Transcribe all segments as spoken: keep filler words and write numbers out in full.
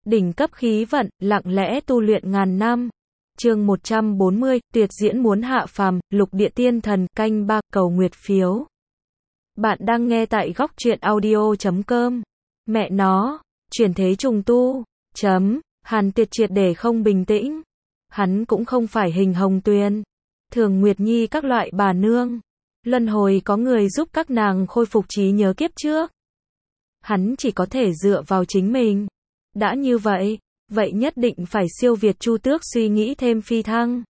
đỉnh cấp khí vận, lặng lẽ tu luyện ngàn năm. Chương một trăm bốn mươi, tuyệt diễn muốn hạ phàm, lục địa tiên thần, canh ba, cầu nguyệt phiếu. Bạn đang nghe tại góc truyện audio chấm com. Mẹ nó, chuyển thế trùng tu. Chấm, Hàn Tuyệt triệt để không bình tĩnh. Hắn cũng không phải Hình Hồng Tuyền, Thường Nguyệt Nhi các loại bà nương. Luân hồi có người giúp các nàng khôi phục trí nhớ kiếp trước. Hắn chỉ có thể dựa vào chính mình. Đã như vậy, vậy nhất định phải siêu việt Chu Tước suy nghĩ thêm phi thăng.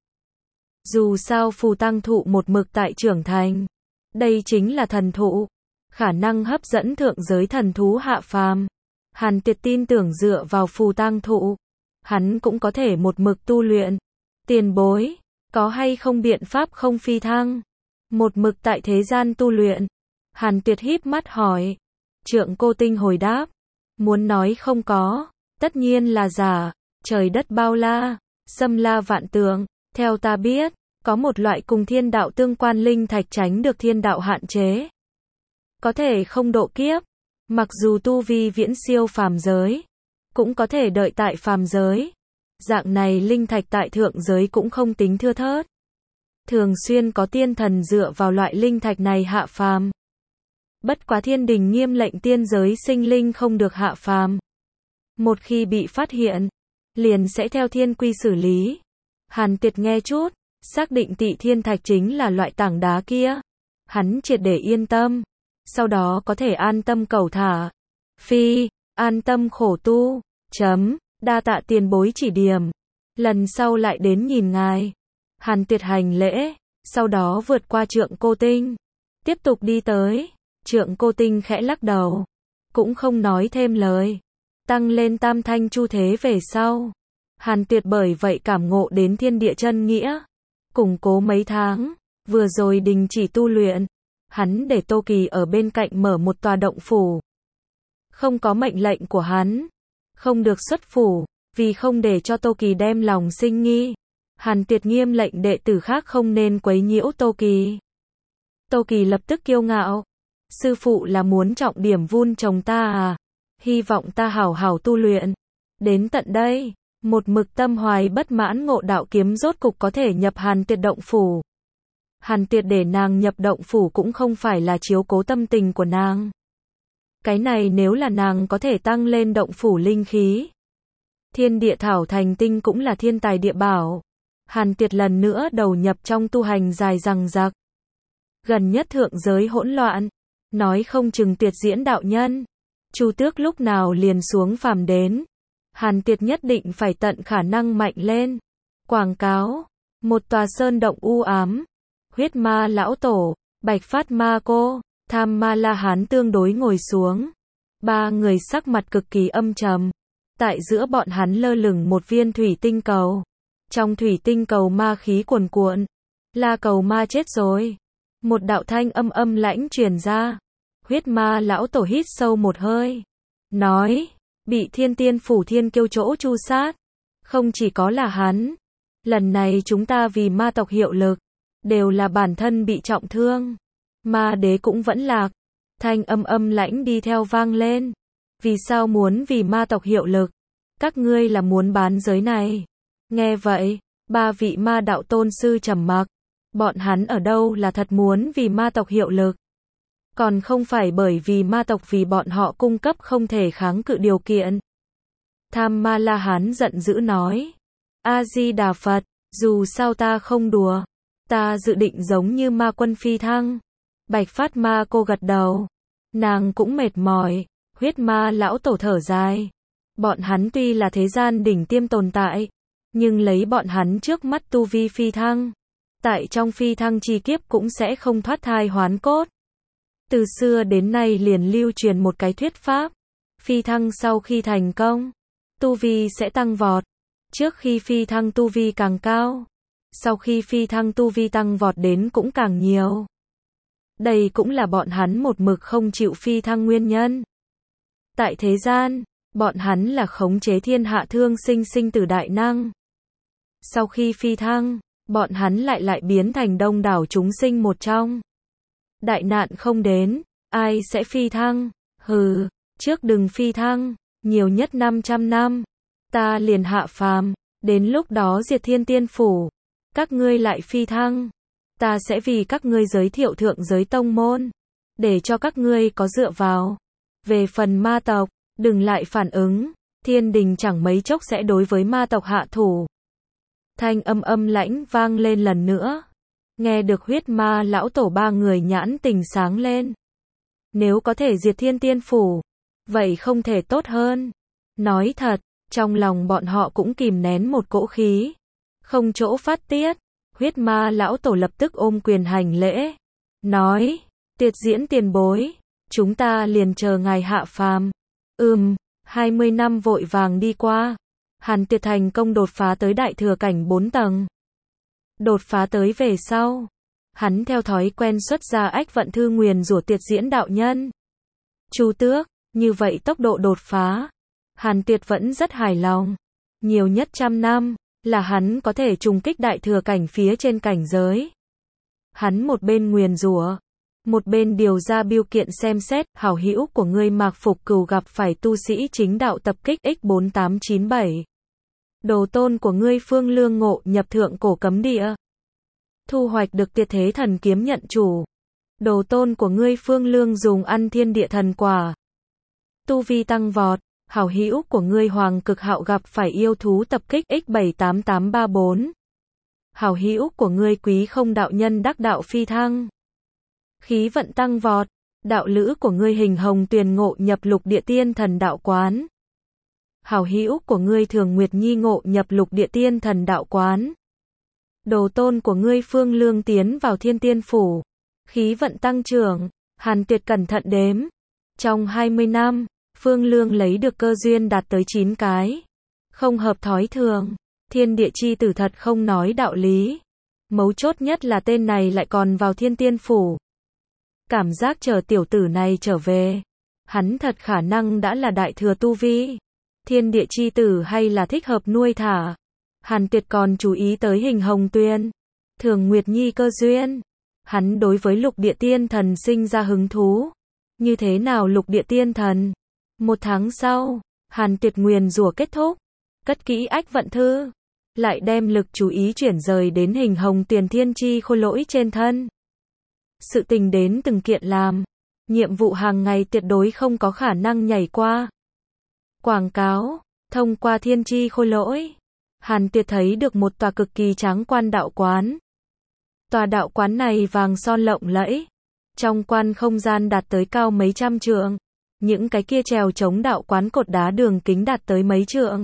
Dù sao phù tăng thụ một mực tại trưởng thành. Đây chính là thần thụ. Khả năng hấp dẫn thượng giới thần thú hạ phàm. Hàn Tuyệt tin tưởng dựa vào phù tăng thụ. Hắn cũng có thể một mực tu luyện. Tiền bối, có hay không biện pháp không phi thăng? Một mực tại thế gian tu luyện. Hàn Tuyệt híp mắt hỏi. Trượng Cô Tinh hồi đáp. Muốn nói không có, tất nhiên là giả. Trời đất bao la, xâm la vạn tượng. Theo ta biết, có một loại cùng thiên đạo tương quan linh thạch tránh được thiên đạo hạn chế. Có thể không độ kiếp. Mặc dù tu vi viễn siêu phàm giới, cũng có thể đợi tại phàm giới. Dạng này linh thạch tại thượng giới cũng không tính thưa thớt. Thường xuyên có tiên thần dựa vào loại linh thạch này hạ phàm. Bất quá thiên đình nghiêm lệnh tiên giới sinh linh không được hạ phàm. Một khi bị phát hiện, liền sẽ theo thiên quy xử lý. Hàn Tuyệt nghe chút, xác định Tị Thiên Thạch chính là loại tảng đá kia. Hắn triệt để yên tâm. Sau đó có thể an tâm cầu thả. Phi, an tâm khổ tu. Chấm, đa tạ tiền bối chỉ điểm. Lần sau lại đến nhìn ngài. Hàn Tuyệt hành lễ, sau đó vượt qua Trượng Cô Tinh. Tiếp tục đi tới. Trượng Cô Tinh khẽ lắc đầu. Cũng không nói thêm lời. Tăng lên tam thanh chu thế về sau. Hàn Tuyệt bởi vậy cảm ngộ đến thiên địa chân nghĩa. Củng cố mấy tháng. Vừa rồi đình chỉ tu luyện. Hắn để Tô Kỳ ở bên cạnh mở một tòa động phủ. Không có mệnh lệnh của hắn. Không được xuất phủ. Vì không để cho Tô Kỳ đem lòng sinh nghi. Hàn Tuyệt nghiêm lệnh đệ tử khác không nên quấy nhiễu Tô Kỳ. Tô Kỳ lập tức kiêu ngạo. Sư phụ là muốn trọng điểm vun trồng ta à? Hy vọng ta hảo hảo tu luyện. Đến tận đây, một mực tâm hoài bất mãn Ngộ Đạo Kiếm rốt cục có thể nhập Hàn Tuyệt động phủ. Hàn Tuyệt để nàng nhập động phủ cũng không phải là chiếu cố tâm tình của nàng. Cái này nếu là nàng có thể tăng lên động phủ linh khí. Thiên địa thảo thành tinh cũng là thiên tài địa bảo. Hàn Tuyệt lần nữa đầu nhập trong tu hành dài dằng dặc. Gần nhất thượng giới hỗn loạn. Nói không chừng Tuyệt diễn đạo nhân. Chu Tước lúc nào liền xuống phàm đến. Hàn Tuyệt nhất định phải tận khả năng mạnh lên. Quảng cáo. Một tòa sơn động u ám. Huyết ma lão tổ, Bạch Phát ma cô, Tham ma la hán tương đối ngồi xuống. Ba người sắc mặt cực kỳ âm trầm. Tại giữa bọn hắn lơ lửng một viên thủy tinh cầu. Trong thủy tinh cầu ma khí cuồn cuộn. La cầu ma chết rồi. Một đạo thanh âm âm lãnh truyền ra. Huyết ma lão tổ hít sâu một hơi. Nói, bị thiên tiên phủ thiên kiêu chỗ chu sát. Không chỉ có là hắn. Lần này chúng ta vì ma tộc hiệu lực. Đều là bản thân bị trọng thương. Ma đế cũng vẫn lạc. Thanh âm âm lãnh đi theo vang lên. Vì sao muốn vì ma tộc hiệu lực? Các ngươi là muốn bán giới này. Nghe vậy, ba vị ma đạo tôn sư trầm mặc. Bọn hắn ở đâu là thật muốn vì ma tộc hiệu lực. Còn không phải bởi vì ma tộc vì bọn họ cung cấp không thể kháng cự điều kiện. Tham ma la hán giận dữ nói. A-di-đà Phật, dù sao ta không đùa. Ta dự định giống như ma quân phi thăng. Bạch Phát ma cô gật đầu. Nàng cũng mệt mỏi. Huyết ma lão tổ thở dài. Bọn hắn tuy là thế gian đỉnh tiêm tồn tại. Nhưng lấy bọn hắn trước mắt tu vi phi thăng. Tại trong phi thăng chi kiếp cũng sẽ không thoát thai hoán cốt. Từ xưa đến nay liền lưu truyền một cái thuyết pháp. Phi thăng sau khi thành công. Tu vi sẽ tăng vọt. Trước khi phi thăng tu vi càng cao. Sau khi phi thăng tu vi tăng vọt đến cũng càng nhiều. Đây cũng là bọn hắn một mực không chịu phi thăng nguyên nhân. Tại thế gian, bọn hắn là khống chế thiên hạ thương sinh sinh tử đại năng. Sau khi phi thăng, bọn hắn lại lại biến thành đông đảo chúng sinh một trong. Đại nạn không đến, ai sẽ phi thăng? Hừ, trước đừng phi thăng, nhiều nhất năm trăm năm. ta liền hạ phàm, đến lúc đó diệt thiên tiên phủ, các ngươi lại phi thăng, ta sẽ vì các ngươi giới thiệu thượng giới tông môn, để cho các ngươi có dựa vào. Về phần ma tộc, đừng lại phản ứng, thiên đình chẳng mấy chốc sẽ đối với ma tộc hạ thủ. Thanh âm âm lãnh vang lên lần nữa. Nghe được huyết ma lão tổ ba người nhãn tình sáng lên. Nếu có thể diệt thiên tiên phủ, vậy không thể tốt hơn. Nói thật, trong lòng bọn họ cũng kìm nén một cỗ khí. Không chỗ phát tiết, huyết ma lão tổ lập tức ôm quyền hành lễ. Nói, Tiệt Diễn tiền bối, chúng ta liền chờ ngài hạ phàm. Ừm, hai mươi năm vội vàng đi qua. Hàn Tiệt thành công đột phá tới đại thừa cảnh bốn tầng. Đột phá tới về sau, hắn theo thói quen xuất ra ách vận thư nguyền rủa Tiệt Diễn đạo nhân. Chu Tước, như vậy tốc độ đột phá, Hàn Tiệt vẫn rất hài lòng. Nhiều nhất trăm năm, là hắn có thể trùng kích đại thừa cảnh phía trên cảnh giới. Hắn một bên nguyền rủa, một bên điều ra biêu kiện xem xét, hảo hữu của ngươi Mạc Phục Cửu gặp phải tu sĩ chính đạo tập kích x bốn tám chín bảy. Đồ tôn của ngươi Phương Lương ngộ nhập thượng cổ cấm địa. Thu hoạch được Tiệt Thế Thần Kiếm nhận chủ. Đồ tôn của ngươi Phương Lương dùng ăn thiên địa thần quả. Tu vi tăng vọt, hảo hữu của ngươi Hoàng Cực Hạo gặp phải yêu thú tập kích x bảy tám tám ba bốn. Hảo hữu của ngươi Quý Không đạo nhân đắc đạo phi thăng. Khí vận tăng vọt, đạo lữ của ngươi Hình Hồng Tuyền ngộ nhập lục địa tiên thần đạo quán. Hảo hữu của ngươi Thường Nguyệt Nhi ngộ nhập lục địa tiên thần đạo quán. Đồ tôn của ngươi Phương Lương tiến vào thiên tiên phủ. Khí vận tăng trưởng, Hàn Tiệt cẩn thận đếm. Trong hai mươi năm, Phương Lương lấy được cơ duyên đạt tới chín cái. Không hợp thói thường, thiên địa chi tử thật không nói đạo lý. Mấu chốt nhất là tên này lại còn vào thiên tiên phủ. Cảm giác chờ tiểu tử này trở về, hắn thật khả năng đã là đại thừa tu vi. Thiên địa chi tử hay là thích hợp nuôi thả. Hàn Tiệt còn chú ý tới Hình Hồng Tuyền, Thường Nguyệt Nhi cơ duyên. Hắn đối với lục địa tiên thần sinh ra hứng thú. Như thế nào lục địa tiên thần? Một tháng sau, Hàn Tiệt nguyền rủa kết thúc. Cất kỹ ách vận thư. Lại đem lực chú ý chuyển rời đến Hình Hồng Tuyền thiên chi khôi lỗi trên thân. Sự tình đến từng kiện làm. Nhiệm vụ hàng ngày tuyệt đối không có khả năng nhảy qua. Quảng cáo, thông qua thiên chi khôi lỗi. Hàn Tiệt thấy được một tòa cực kỳ tráng quan đạo quán. Tòa đạo quán này vàng son lộng lẫy. Trong quan không gian đạt tới cao mấy trăm trượng. Những cái kia trèo chống đạo quán cột đá đường kính đạt tới mấy trượng.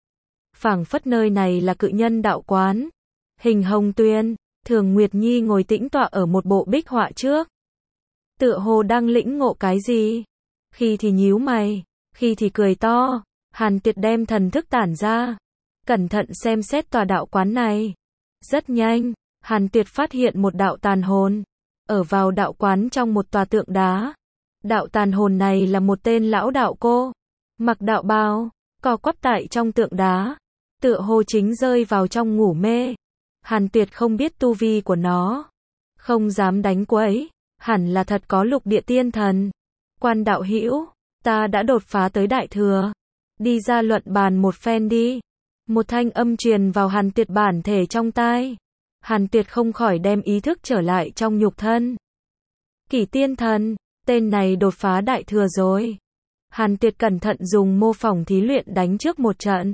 Phảng phất nơi này là cự nhân đạo quán. Hình Hồng Tuyền, Thường Nguyệt Nhi ngồi tĩnh tọa ở một bộ bích họa trước. Tựa hồ đang lĩnh ngộ cái gì. Khi thì nhíu mày, khi thì cười to. Hàn Tiệt đem thần thức tản ra. Cẩn thận xem xét tòa đạo quán này. Rất nhanh, Hàn Tiệt phát hiện một đạo tàn hồn. Ở vào đạo quán trong một tòa tượng đá. Đạo tàn hồn này là một tên lão đạo cô. Mặc đạo bào, co quắp tại trong tượng đá. Tựa hồ chính rơi vào trong ngủ mê. Hàn Tiệt không biết tu vi của nó. Không dám đánh quấy. Hẳn là thật có lục địa tiên thần. Quan đạo hữu, ta đã đột phá tới đại thừa. Đi ra luận bàn một phen đi. Một thanh âm truyền vào Hàn Tiệt bản thể trong tai. Hàn Tiệt không khỏi đem ý thức trở lại trong nhục thân. Kỷ tiên thần, tên này đột phá đại thừa rồi. Hàn Tiệt cẩn thận dùng mô phỏng thí luyện đánh trước một trận.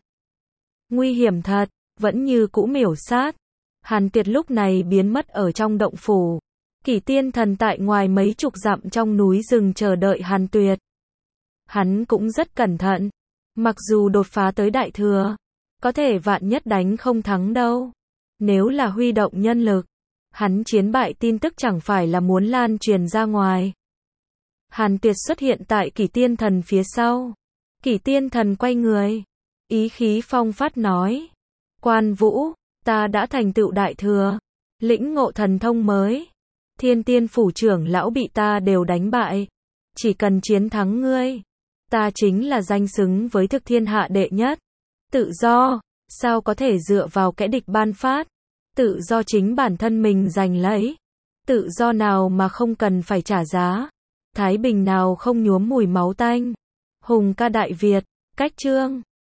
Nguy hiểm thật, vẫn như cũ miểu sát. Hàn Tiệt lúc này biến mất ở trong động phủ. Kỷ tiên thần tại ngoài mấy chục dặm trong núi rừng chờ đợi Hàn Tiệt. Hắn cũng rất cẩn thận. Mặc dù đột phá tới đại thừa, có thể vạn nhất đánh không thắng đâu. Nếu là huy động nhân lực, hắn chiến bại tin tức chẳng phải là muốn lan truyền ra ngoài. Hàn Tiệt xuất hiện tại Kỷ tiên thần phía sau. Kỷ tiên thần quay người. Ý khí phong phát nói. Quan Vũ, ta đã thành tựu đại thừa. Lĩnh ngộ thần thông mới. Thiên tiên phủ trưởng lão bị ta đều đánh bại. Chỉ cần chiến thắng ngươi. Ta chính là danh xứng với thực thiên hạ đệ nhất. Tự do, sao có thể dựa vào kẻ địch ban phát. Tự do chính bản thân mình giành lấy. Tự do nào mà không cần phải trả giá. Thái bình nào không nhuốm mùi máu tanh. Hùng ca Đại Việt, cách chương.